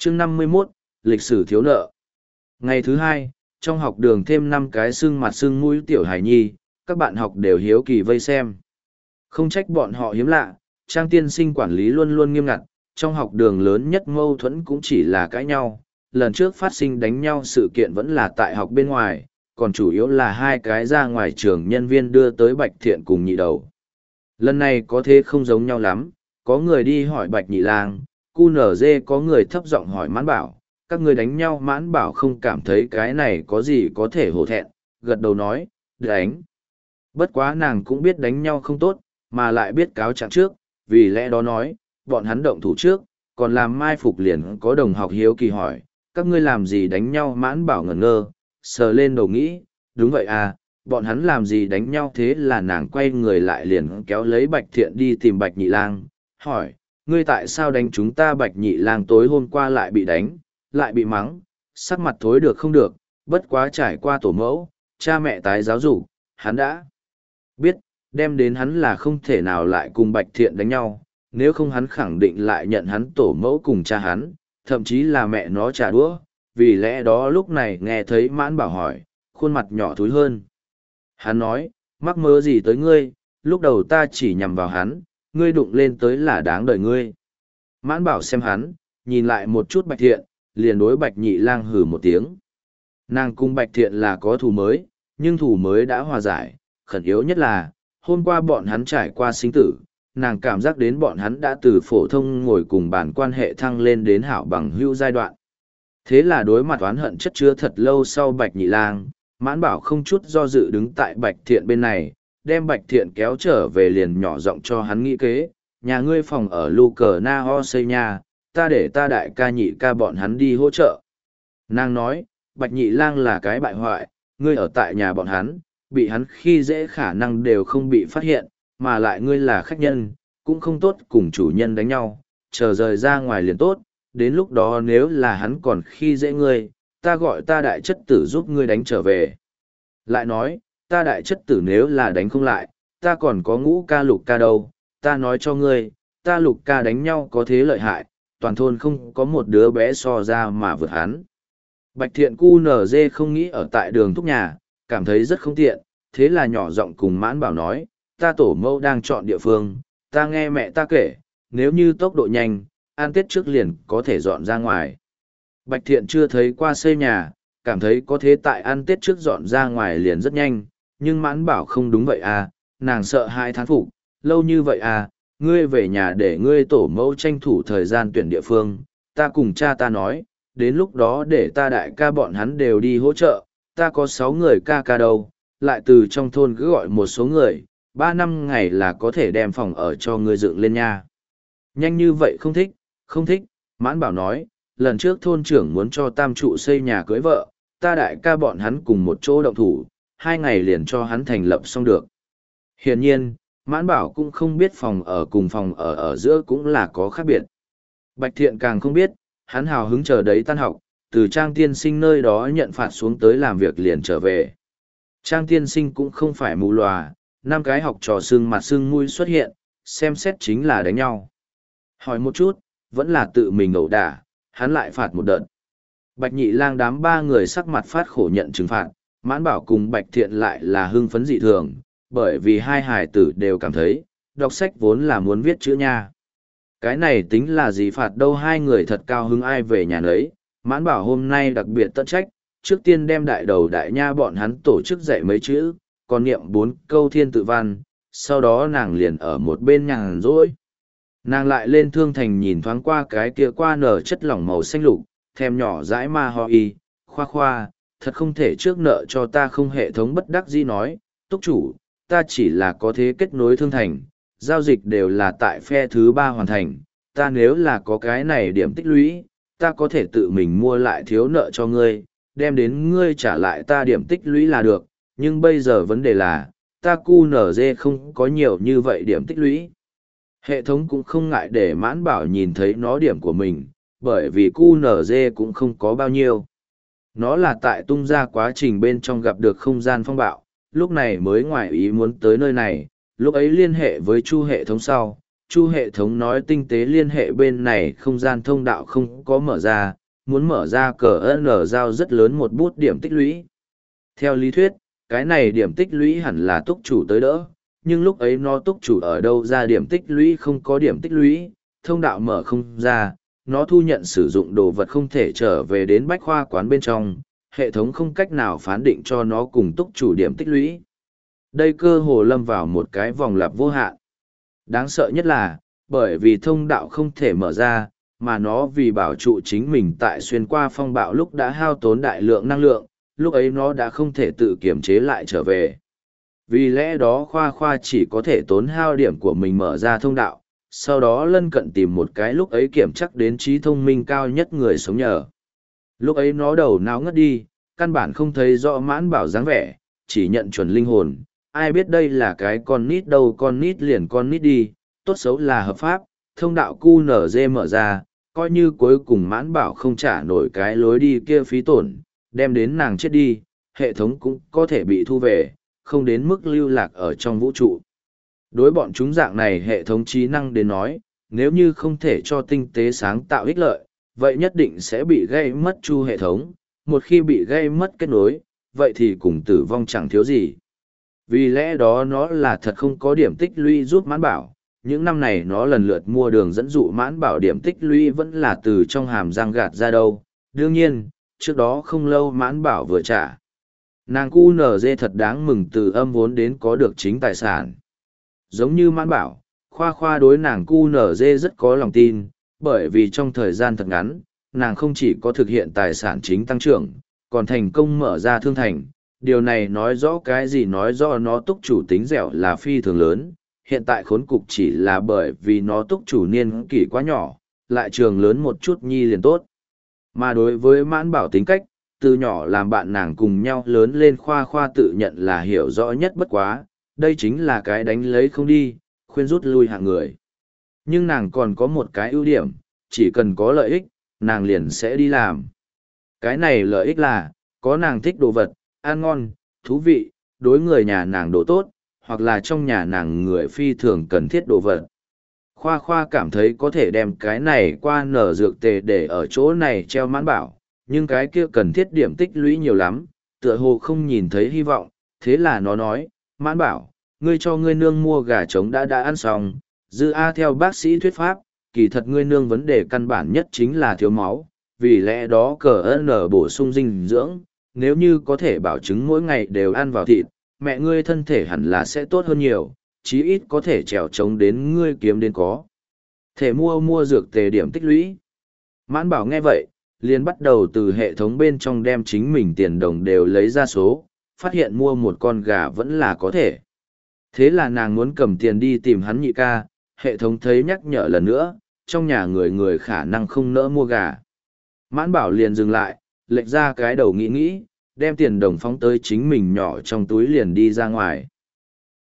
Chương 51, lịch sử thiếu nợ. Ngày thứ hai, trong học đường thêm 5 cái sưng mặt sưng mũi tiểu hài nhi, các bạn học đều hiếu kỳ vây xem. Không trách bọn họ hiếm lạ, Trang tiên sinh quản lý luôn luôn nghiêm ngặt, trong học đường lớn nhất mâu thuẫn cũng chỉ là cãi nhau. Lần trước phát sinh đánh nhau sự kiện vẫn là tại học bên ngoài, còn chủ yếu là hai cái ra ngoài trường nhân viên đưa tới Bạch Thiện cùng nhị đầu. Lần này có thế không giống nhau lắm, có người đi hỏi Bạch Nhị Lang, QNZ có người thấp giọng hỏi Mãn Bảo, các người đánh nhau. Mãn Bảo không cảm thấy cái này có gì có thể hổ thẹn, gật đầu nói, đánh. Bất quá nàng cũng biết đánh nhau không tốt, mà lại biết cáo trạng trước, vì lẽ đó nói, bọn hắn động thủ trước, còn làm mai phục liền có đồng học hiếu kỳ hỏi, các ngươi làm gì đánh nhau. Mãn Bảo ngẩn ngơ, sờ lên đầu nghĩ, đúng vậy à, bọn hắn làm gì đánh nhau. Thế là nàng quay người lại liền kéo lấy Bạch Thiện đi tìm Bạch Nhị Lang, hỏi, ngươi tại sao đánh chúng ta? Bạch Nhị Lang tối hôm qua lại bị đánh, lại bị mắng, sắc mặt thối được không được, bất quá trải qua tổ mẫu, cha mẹ tái giáo dục, hắn đã biết, đem đến hắn là không thể nào lại cùng Bạch Thiện đánh nhau, nếu không hắn khẳng định lại nhận hắn tổ mẫu cùng cha hắn, thậm chí là mẹ nó trả đũa. Vì lẽ đó lúc này nghe thấy Mãn Bảo hỏi, khuôn mặt nhỏ thúi hơn. Hắn nói, mắc mớ gì tới ngươi, lúc đầu ta chỉ nhằm vào hắn, ngươi đụng lên tới là đáng đời ngươi. Mãn Bảo xem hắn, nhìn lại một chút Bạch Thiện, liền đối Bạch Nhị Lang hừ một tiếng. Nàng cùng Bạch Thiện là có thù mới, nhưng thù mới đã hòa giải, khẩn yếu nhất là, hôm qua bọn hắn trải qua sinh tử, nàng cảm giác đến bọn hắn đã từ phổ thông ngồi cùng bàn quan hệ thăng lên đến hảo bằng hữu giai đoạn. Thế là đối mặt oán hận chất chứa thật lâu sau Bạch Nhị Lang, Mãn Bảo không chút do dự đứng tại Bạch Thiện bên này, đem Bạch Thiện kéo trở về liền nhỏ giọng cho hắn nghĩ kế, nhà ngươi phòng ở Lu Cờ Na Ho xây nhà, ta để ta đại ca nhị ca bọn hắn đi hỗ trợ. Nàng nói, Bạch Nhị Lang là cái bại hoại, ngươi ở tại nhà bọn hắn, bị hắn khi dễ khả năng đều không bị phát hiện, mà lại ngươi là khách nhân, cũng không tốt cùng chủ nhân đánh nhau, chờ rời ra ngoài liền tốt, đến lúc đó nếu là hắn còn khi dễ ngươi, ta gọi ta đại chất tử giúp ngươi đánh trở về. Lại nói, ta đại chất tử nếu là đánh không lại, ta còn có Ngũ ca Lục ca đâu, ta nói cho ngươi, ta Lục ca đánh nhau có thế lợi hại, toàn thôn không có một đứa bé so ra mà vượt hắn. Bạch Thiện QNZ không nghĩ ở tại đường thúc nhà, cảm thấy rất không tiện, thế là nhỏ giọng cùng Mãn Bảo nói, ta tổ mẫu đang chọn địa phương, ta nghe mẹ ta kể, nếu như tốc độ nhanh, ăn Tết trước liền có thể dọn ra ngoài. Bạch Thiện chưa thấy qua xây nhà, cảm thấy có thế tại ăn Tết trước dọn ra ngoài liền rất nhanh, nhưng Mãn Bảo không đúng vậy à, nàng sợ hai thán phục, lâu như vậy à, ngươi về nhà để ngươi tổ mẫu tranh thủ thời gian tuyển địa phương, ta cùng cha ta nói, đến lúc đó để ta đại ca bọn hắn đều đi hỗ trợ, ta có 6 người ca ca đâu, lại từ trong thôn cứ gọi một số người, 3-5 ngày là có thể đem phòng ở cho ngươi dựng lên nha. Nhanh như vậy không thích, không thích, Mãn Bảo nói, lần trước thôn trưởng muốn cho tam trụ xây nhà cưới vợ, ta đại ca bọn hắn cùng một chỗ động thủ, 2 ngày liền cho hắn thành lập xong được. Hiển nhiên, Mãn Bảo cũng không biết phòng ở cùng phòng ở giữa cũng là có khác biệt. Bạch Thiện càng không biết, hắn hào hứng chờ đấy tan học, từ Trang tiên sinh nơi đó nhận phạt xuống tới làm việc liền trở về. Trang tiên sinh cũng không phải mù lòa, 5 cái học trò sưng mặt sưng mũi xuất hiện, xem xét chính là đánh nhau. Hỏi một chút, vẫn là tự mình ẩu đả, hắn lại phạt một đợt. Bạch Nhị Lang đám 3 người sắc mặt phát khổ nhận trừng phạt, Mãn Bảo cùng Bạch Thiện lại là hưng phấn dị thường, bởi vì hai hài tử đều cảm thấy, đọc sách vốn là muốn viết chữ nha. Cái này tính là gì phạt đâu, hai người thật cao hứng ai về nhà nấy. Mãn Bảo hôm nay đặc biệt tận trách, trước tiên đem đại đầu đại nha bọn hắn tổ chức dạy mấy chữ, còn niệm 4 câu thiên tự văn, sau đó nàng liền ở một bên nhàn rỗi. Nàng lại lên thương thành nhìn thoáng qua cái kia qua nở chất lỏng màu xanh lục, thèm nhỏ dãi ma ho y, khoa khoa, thật không thể trước nợ cho ta không. Hệ thống bất đắc dĩ nói, túc chủ, ta chỉ là có thế kết nối thương thành, giao dịch đều là tại phe thứ 3 hoàn thành, ta nếu là có cái này điểm tích lũy, ta có thể tự mình mua lại thiếu nợ cho ngươi, đem đến ngươi trả lại ta điểm tích lũy là được, nhưng bây giờ vấn đề là, ta QNZ không có nhiều như vậy điểm tích lũy. Hệ thống cũng không ngại để Mãn Bảo nhìn thấy nó điểm của mình, bởi vì QNZ cũng không có bao nhiêu. Nó là tại tung ra quá trình bên trong gặp được không gian phong bạo, lúc này mới ngoài ý muốn tới nơi này, lúc ấy liên hệ với chu hệ thống sau, Chu hệ thống nói tinh tế liên hệ bên này không gian thông đạo không có mở ra, muốn mở ra cờ N giao rất lớn một bút điểm tích lũy. Theo lý thuyết, cái này điểm tích lũy hẳn là túc chủ tới đỡ, nhưng lúc ấy nó túc chủ ở đâu ra điểm tích lũy không có điểm tích lũy, thông đạo mở không ra, nó thu nhận sử dụng đồ vật không thể trở về đến bách khoa quán bên trong, hệ thống không cách nào phán định cho nó cùng túc chủ điểm tích lũy. Đây cơ hồ lâm vào một cái vòng lặp vô hạn. Đáng sợ nhất là, bởi vì thông đạo không thể mở ra, mà nó vì bảo trụ chính mình tại xuyên qua phong bạo lúc đã hao tốn đại lượng năng lượng, lúc ấy nó đã không thể tự kiểm chế lại trở về. Vì lẽ đó Khoa Khoa chỉ có thể tốn hao điểm của mình mở ra thông đạo, sau đó lân cận tìm một cái lúc ấy kiểm chắc đến trí thông minh cao nhất người sống nhờ. Lúc ấy nó đầu não ngất đi, căn bản không thấy rõ Mãn Bảo dáng vẻ, chỉ nhận chuẩn linh hồn. Ai biết đây là cái con nít đâu, con nít liền con nít đi, tốt xấu là hợp pháp, thông đạo QNZ mở ra, coi như cuối cùng Mãn Bảo không trả nổi cái lối đi kia phí tổn, đem đến nàng chết đi, hệ thống cũng có thể bị thu về, không đến mức lưu lạc ở trong vũ trụ. Đối bọn chúng dạng này hệ thống trí năng đến nói, nếu như không thể cho tinh tế sáng tạo ích lợi, vậy nhất định sẽ bị gây mất chu hệ thống, một khi bị gây mất kết nối, vậy thì cùng tử vong chẳng thiếu gì. Vì lẽ đó nó là thật không có điểm tích lũy giúp Mãn Bảo, những năm này nó lần lượt mua đường dẫn dụ Mãn Bảo điểm tích lũy vẫn là từ trong hàm răng gạt ra đâu. Đương nhiên, trước đó không lâu Mãn Bảo vừa trả. Nàng QNZ thật đáng mừng từ âm vốn đến có được chính tài sản. Giống như Mãn Bảo, Khoa Khoa đối nàng QNZ rất có lòng tin, bởi vì trong thời gian thật ngắn, nàng không chỉ có thực hiện tài sản chính tăng trưởng, còn thành công mở ra thương thành. Điều này nói rõ cái gì, nói rõ nó túc chủ tính dẻo là phi thường lớn, hiện tại khốn cục chỉ là bởi vì nó túc chủ niên kỷ quá nhỏ, lại trường lớn một chút nhi liền tốt. Mà đối với Mãn Bảo tính cách, từ nhỏ làm bạn nàng cùng nhau lớn lên Khoa Khoa tự nhận là hiểu rõ nhất bất quá, đây chính là cái đánh lấy không đi, khuyên rút lui hạng người. Nhưng nàng còn có một cái ưu điểm, chỉ cần có lợi ích, nàng liền sẽ đi làm. Cái này lợi ích là, có nàng thích đồ vật, ăn ngon, thú vị, đối người nhà nàng đồ tốt, hoặc là trong nhà nàng người phi thường cần thiết đồ vật. Khoa Khoa cảm thấy có thể đem cái này qua nở dược tề để ở chỗ này treo Mãn Bảo, nhưng cái kia cần thiết điểm tích lũy nhiều lắm, tựa hồ không nhìn thấy hy vọng, thế là nó nói, Mãn Bảo, ngươi cho ngươi nương mua gà trống đã ăn xong, dư A theo bác sĩ thuyết pháp, kỳ thật ngươi nương vấn đề căn bản nhất chính là thiếu máu, vì lẽ đó cờ N bổ sung dinh dưỡng, nếu như có thể bảo chứng mỗi ngày đều ăn vào thịt, mẹ ngươi thân thể hẳn là sẽ tốt hơn nhiều, chí ít có thể trèo trống đến ngươi kiếm đến có. Thể mua dược tề điểm tích lũy. Mãn Bảo nghe vậy, liền bắt đầu từ hệ thống bên trong đem chính mình tiền đồng đều lấy ra số, phát hiện mua một con gà vẫn là có thể. Thế là nàng muốn cầm tiền đi tìm hắn nhị ca, hệ thống thấy nhắc nhở lần nữa, trong nhà người người khả năng không nỡ mua gà. Mãn Bảo liền dừng lại, lệch ra cái đầu nghĩ, đem tiền đồng phóng tới chính mình nhỏ trong túi liền đi ra ngoài.